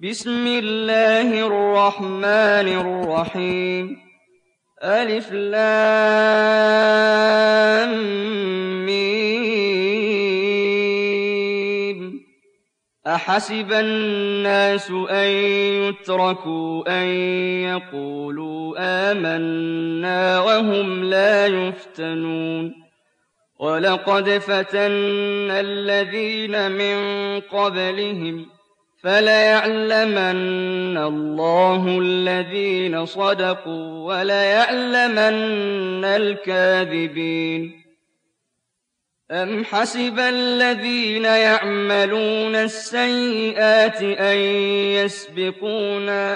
بسم الله الرحمن الرحيم ألف لام ميم أحسب الناس أن يتركوا أن يقولوا آمنا وهم لا يفتنون ولقد فتنا الذين من قبلهم فليعلمن الله الذين صدقوا وليعلمن الكاذبين أم حسب الذين يعملون السيئات أن يسبقونا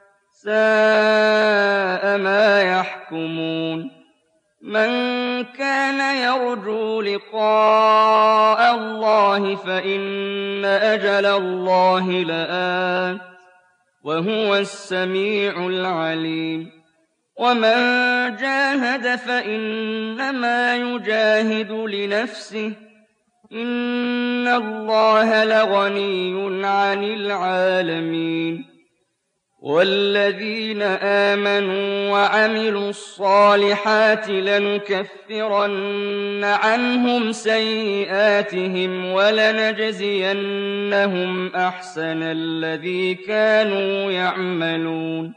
ساء ما يحكمون من كان يرجو لقاء الله فإن أجل الله لآت وهو السميع العليم ومن جاهد فإنما يجاهد لنفسه إن الله لغني عن العالمين والذين آمنوا وعملوا الصالحات لنكفرن عنهم سيئاتهم ولنجزينهم أحسن الذي كانوا يعملون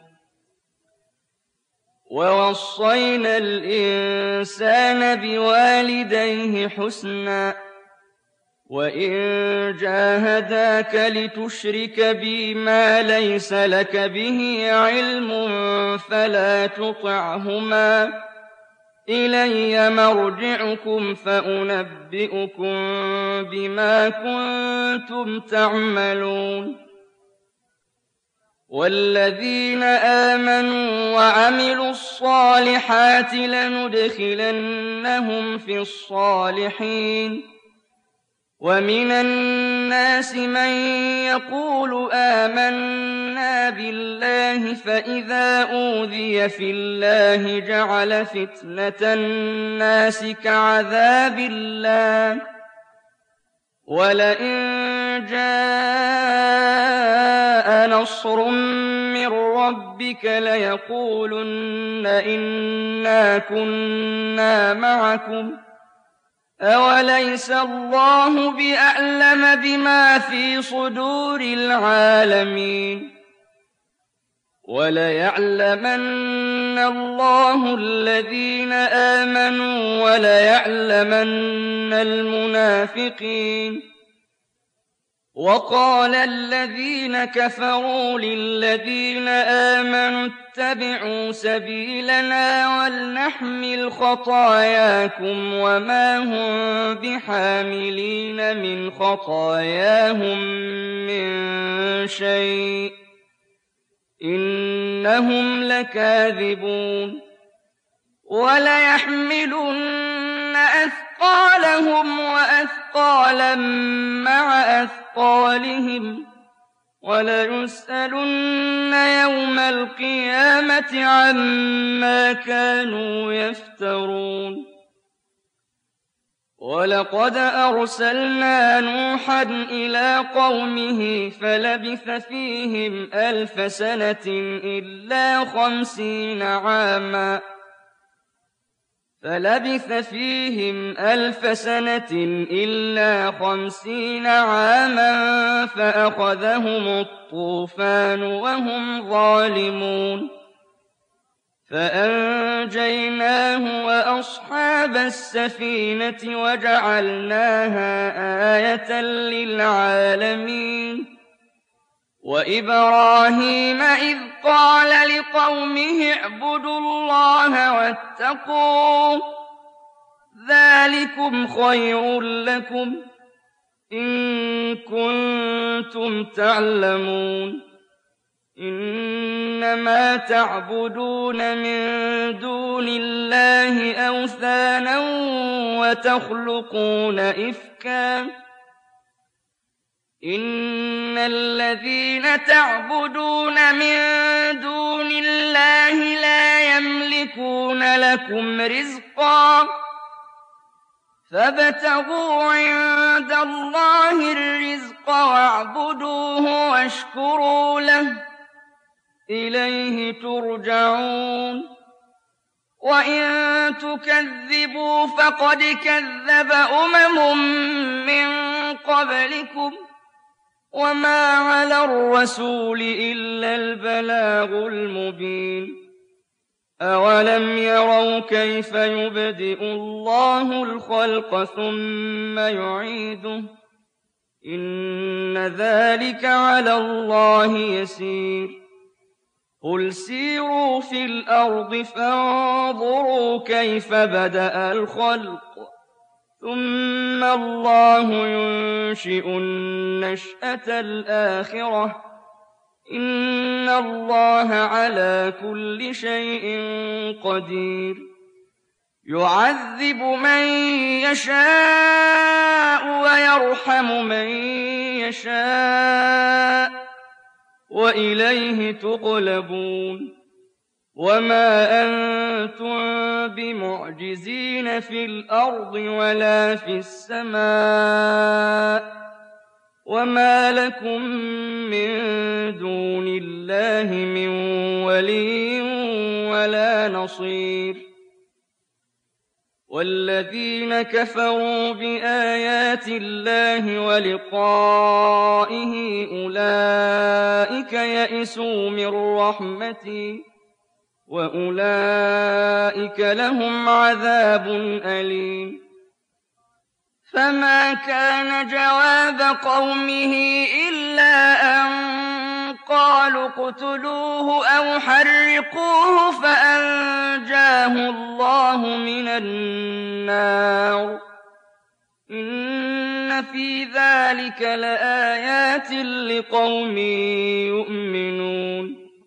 ووصينا الإنسان بوالديه حسنا وإن جاهداك لتشرك بي ما ليس لك به علم فلا تطعهما إلي مرجعكم فأنبئكم بما كنتم تعملون والذين آمنوا وعملوا الصالحات لندخلنهم في الصالحين ومن الناس من يقول آمنا بالله فإذا أوذي في الله جعل فتنة الناس كعذاب الله ولئن جاء نصر من ربك ليقولن إنا كنا معكم أوليس الله بأعلم بما في صدور العالمين وليعلمن الله الذين آمنوا وليعلمن المنافقين وقال الذين كفروا للذين آمنوا اتبعوا سبيلنا ولنحمل خطاياكم وما هم بحاملين من خطاياهم من شيء إنهم لكاذبون وليحملن أثقالهم وأثقالا مع أثقالهم وليسألن يوم القيامة عما كانوا يفترون ولقد أرسلنا نوحا إلى قومه فلبث فيهم 1000 سنة إلا 50 عاما فأخذهم الطوفان وهم ظالمون فأنجيناه وأصحاب السفينة وجعلناها آية للعالمين وإبراهيم إذ قال لقومه اعبدوا الله واتقوه ذلكم خير لكم إن كنتم تعلمون إنما تعبدون من دون الله أوثانا وتخلقون إفكا إن الذين تعبدون من دون الله لا يملكون لكم رزقا فابتغوا عند الله الرزق واعبدوه واشكروا له إليه ترجعون وإن تكذبوا فقد كذب من قبلكم وما على الرسول إلا البلاغ المبين أولم يروا كيف يبدئ الله الخلق ثم يعيده إن ذلك على الله يسير قل سيروا في الأرض فانظروا كيف بدأ الخلق ثم الله ينشئ النشأة الآخرة إن الله على كل شيء قدير يعذب من يشاء ويرحم من يشاء وإليه تقلبون وما أنتم بمعجزين في الأرض ولا في السماء وما لكم من دون الله من ولي ولا نصير والذين كفروا بآيات الله ولقائه أولئك يئسوا من رحمتي وأولئك لهم عذاب أليم فما كان جواب قومه إلا أن قالوا اقتلوه أو حرقوه فأنجاه الله من النار إن في ذلك لآيات لقوم يؤمنون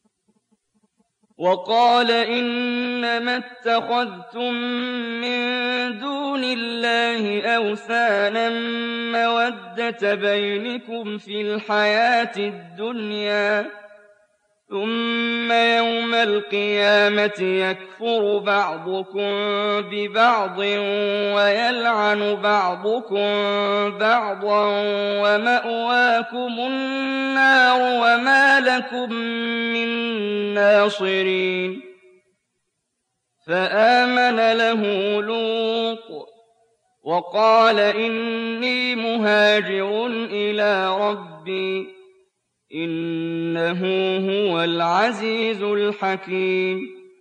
وقال إنما اتخذتم من دون الله أوثانا مودة بينكم في الحياة الدنيا ثم يوم القيامة يكفر بعضكم ببعض ويلعن بعضكم بعضا ومأواكم النار وما لكم من ناصرين فآمن له لوط وقال إني مهاجر إلى ربي إنه هو العزيز الحكيم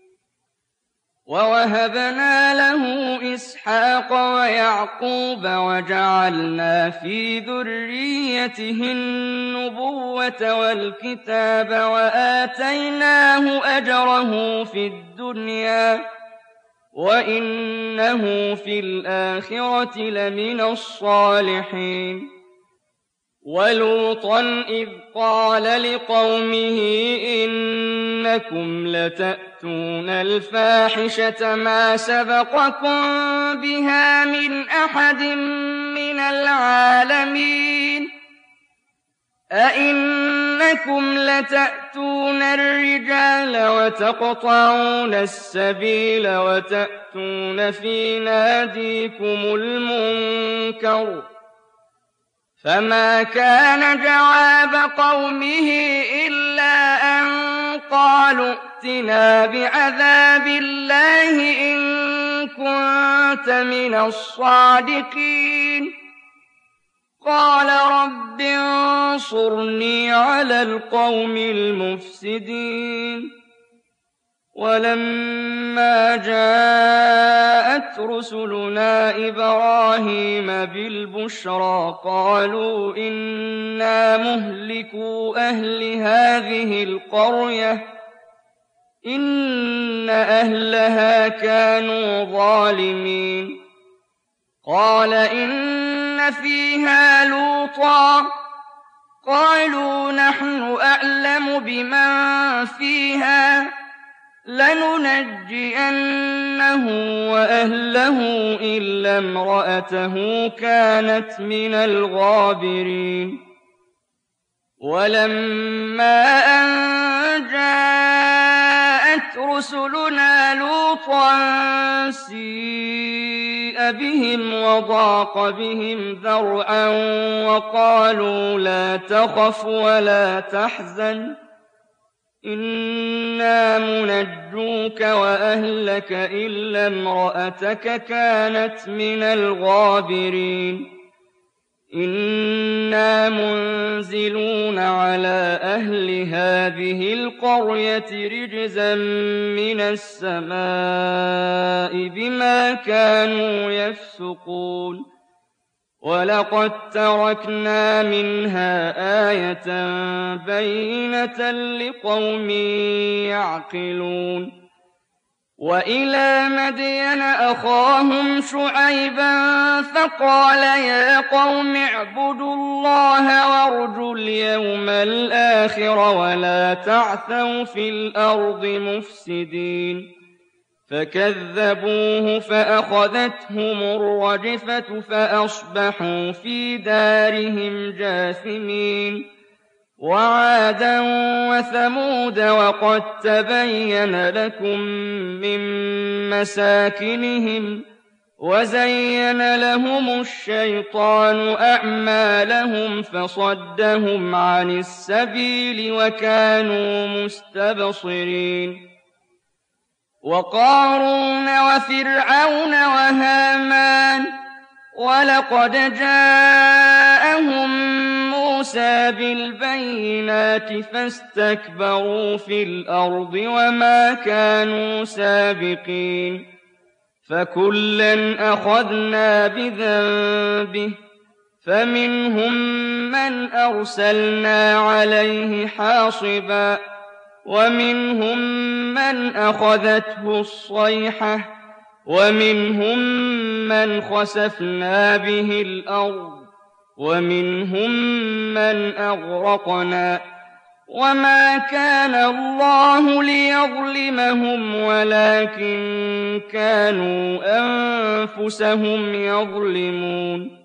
ووهبنا له إسحاق ويعقوب وجعلنا في ذريته النبوة والكتاب وآتيناه أجره في الدنيا وإنه في الآخرة لمن الصالحين ولوطا إذ قال لقومه إنكم لتأتون الفاحشة ما سبقكم بها من أحد من العالمين أئنكم لتأتون الرجال وتقطعون السبيل وتأتون في ناديكم المنكر فما كان جواب قومه إلا أن قالوا ائتنا بعذاب الله إن كنت من الصادقين قال رب انصرني على القوم المفسدين ولما جاءت رسلنا إبراهيم بالبشرى قالوا إنا مهلكو أهل هذه القرية إن أهلها كانوا ظالمين قال إن فيها لوطا قالوا نحن أعلم بمن فيها لننجينه وأهله إلا امرأته كانت من الغابرين ولما أن جاءت رسلنا لوطا سيء فسيء بهم وضاق بهم ذرعا وقالوا لا تخف ولا تحزن إنا منجوك وأهلك إلا امرأتك كانت من الغابرين إنا منزلون على أهل هذه القرية رجزا من السماء بما كانوا يفسقون ولقد تركنا منها آية بينة لقوم يعقلون وإلى مدين أخاهم شعيبا فقال يا قوم اعبدوا الله وارجوا اليوم الآخر ولا تعثوا في الأرض مفسدين فكذبوه فأخذتهم الرجفة فأصبحوا في دارهم جاثمين وعادا وثمود وقد تبين لكم من مساكنهم وزين لهم الشيطان أعمالهم فصدهم عن السبيل وكانوا مستبصرين وقارون وفرعون وهامان ولقد جاءهم موسى بالبينات فاستكبروا في الأرض وما كانوا سابقين فكلا أخذنا بذنبه فمنهم من أرسلنا عليه حاصبا ومنهم من أخذته الصيحة ومنهم من خسفنا به الأرض ومنهم من أغرقنا وما كان الله ليظلمهم ولكن كانوا أنفسهم يظلمون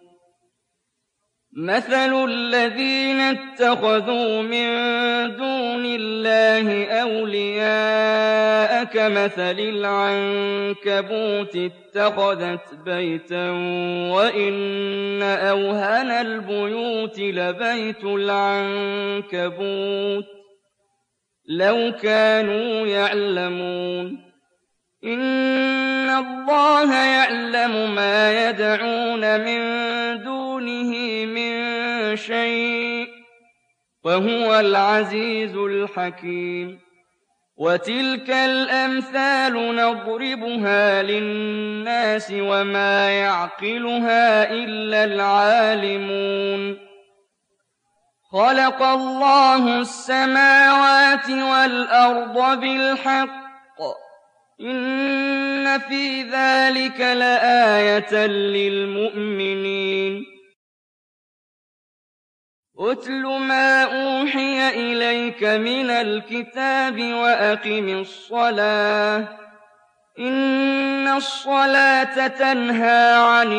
مثل الذين اتخذوا من دون الله أولياء كمثل العنكبوت اتخذت بيتا وإن أوهن البيوت لبيت العنكبوت لو كانوا يعلمون إن الله يعلم ما يدعون من دونه من شيء وهو العزيز الحكيم وتلك الأمثال نضربها للناس وما يعقلها إلا العالمون خلق الله السماوات والأرض بالحق إن في ذلك لآية للمؤمنين أتل ما أوحي إليك من الكتاب وأقم الصلاة إن الصلاة تنهى عن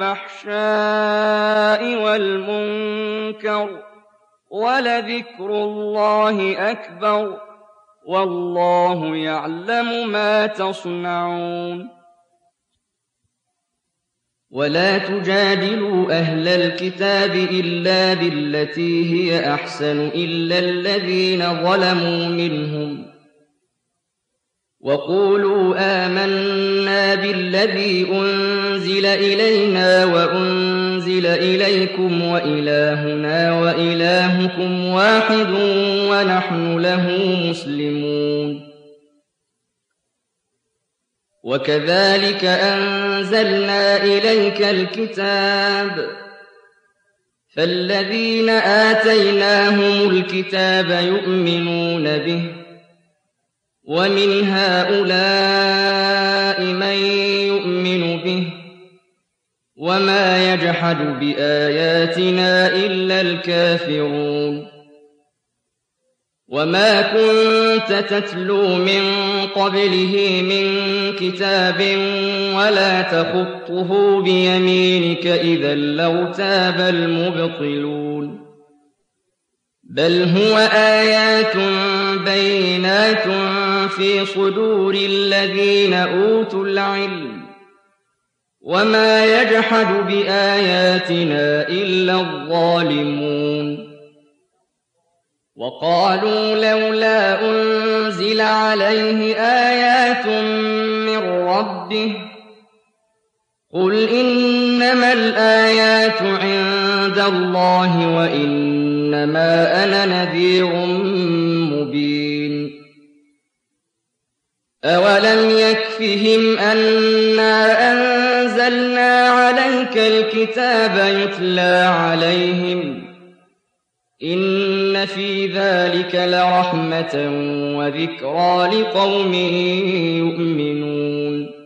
الفحشاء والمنكر ولذكر الله أكبر والله يعلم ما تصنعون ولا تجادلوا أهل الكتاب إلا بالتي هي أحسن إلا الذين ظلموا منهم وقولوا آمنا بالذي أنزل إلينا وأنزل إليكم وإلهنا وإلهكم واحد ونحن له مسلمون وكذلك أنزلنا إليك الكتاب فالذين آتيناهم الكتاب يؤمنون به ومن هؤلاء من يؤمن به وما يجحد بآياتنا إلا الكافرون وما كنت تتلو من قبله من كتاب ولا تخطه بيمينك إذا لارتاب المبطلون بل هو آيات بينات في صدور الذين أوتوا العلم وما يجحد بآياتنا إلا الظالمون وقالوا لولا أنزل عليه آيات من ربه قل إنما الآيات عند الله وإنما أنا نذير مبين أولم يكفهم أنا أنزلنا عليك الكتاب يتلى عليهم إن في ذلك لرحمة وذكرى لقوم يؤمنون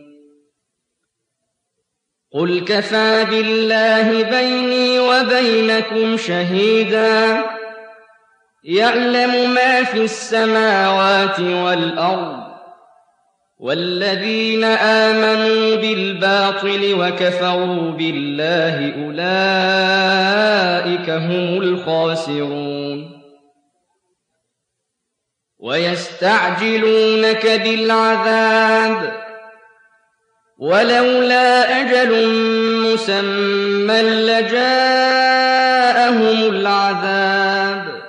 قل كفى بالله بيني وبينكم شهيدا يعلم ما في السماوات والأرض والذين آمنوا بالباطل وكفروا بالله أولئك هم الخاسرون ويستعجلونك بالعذاب ولولا أجل مسمى لجاءهم العذاب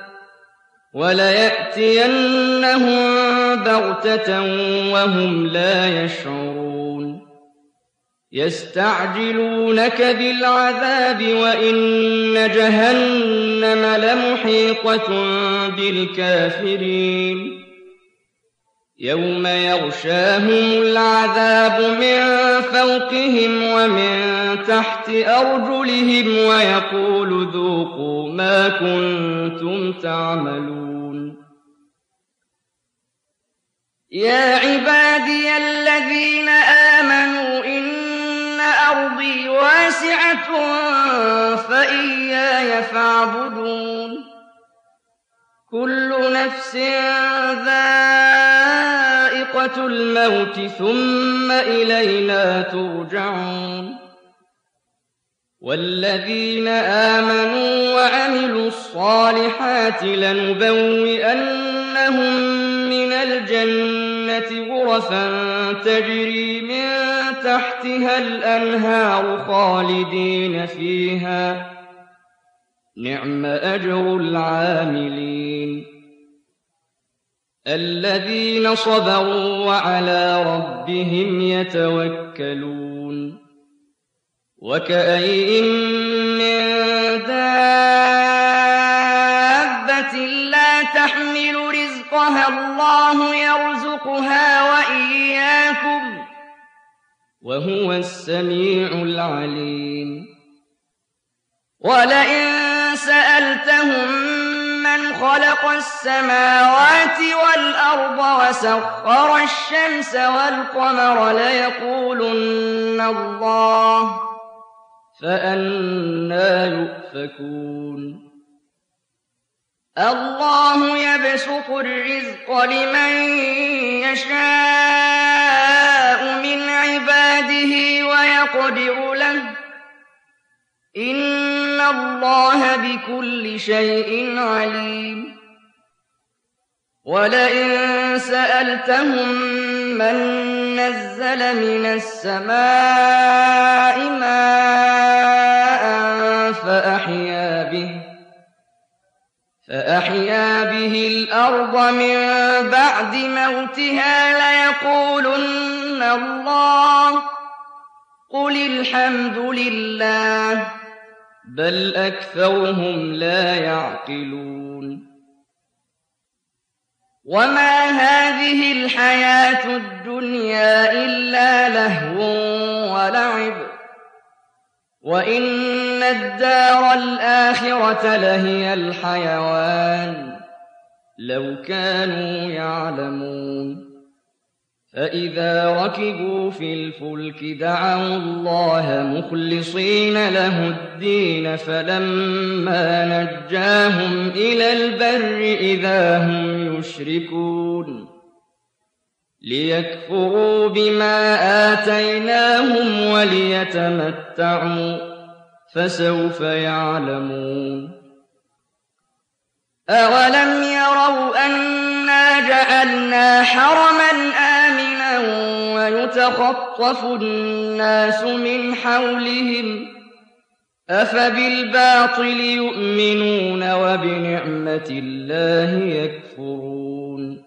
وليأتينهم بغتة وهم لا يشعرون يستعجلونك بالعذاب وإن جهنم لمحيطة بالكافرين يوم يغشاهم العذاب من فوقهم ومن تحت أرجلهم ويقول ذوقوا ما كنتم تعملون يا عبادي الذين آمنوا إن أرضي واسعة فإياي فاعبدون كل نفس ذائقة الموت ثم إلينا ترجعون والذين آمنوا وعملوا الصالحات لنبوئنهم من الجنة غرفا تجري من تحتها الأنهار خالدين فيها نعم أجر العاملين الذين صبروا وعلى ربهم يتوكلون وكأين من دابة لا تحمل رزقها الله يرزقها وإياكم وهو السميع العليم ولئن سألتهم من خلق السماوات والأرض وسخر الشمس والقمر ليقولن الله فأنى يؤفكون الله يبسط الرزق لمن يشاء من عباده ويقدر له إن الله بكل شيء عليم ولئن سألتهم من نزل من السماء ماء فأحيا به الأرض من بعد موتها ليقولن الله قل الحمد لله بل أكثرهم لا يعقلون وما هذه الحياة الدنيا إلا لهو ولعب وإن الدار الآخرة لهي الحيوان لو كانوا يعلمون فإذا ركبوا في الفلك دعوا الله مخلصين له الدين فلما نجاهم إلى البر إذا هم يشركون ليكفروا بما آتيناهم وليتمتعوا فسوف يعلمون أولم يروا أنا جعلنا حرما آمنا وَيَتَخَطَّفُ النَّاسُ مِنْ حَوْلِهِمْ ۚ أَفَبِالْبَاطِلِ يُؤْمِنُونَ وَبِنِعْمَةِ اللَّهِ يَكْفُرُونَ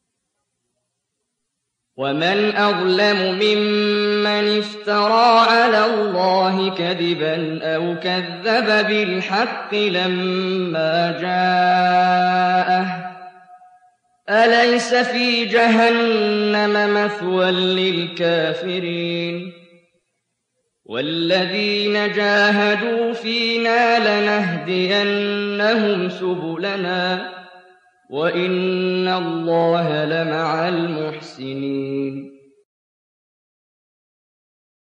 وَمَنْ أَظْلَمُ مِمَّنِ افْتَرَىٰ عَلَى اللَّهِ كَذِبًا أَوْ كَذَّبَ بِالْحَقِّ لَمَّا جَاءَهُ ۚ أَلَيْسَ فِي جَهَنَّمَ مَثْوًى لِّلْكَافِرِينَ وَالَّذِينَ جَاهَدُوا فِينَا لَنَهْدِيَنَّهُمْ سُبُلَنَا ۚ وَإِنَّ اللَّهَ لَمَعَ الْمُحْسِنِينَ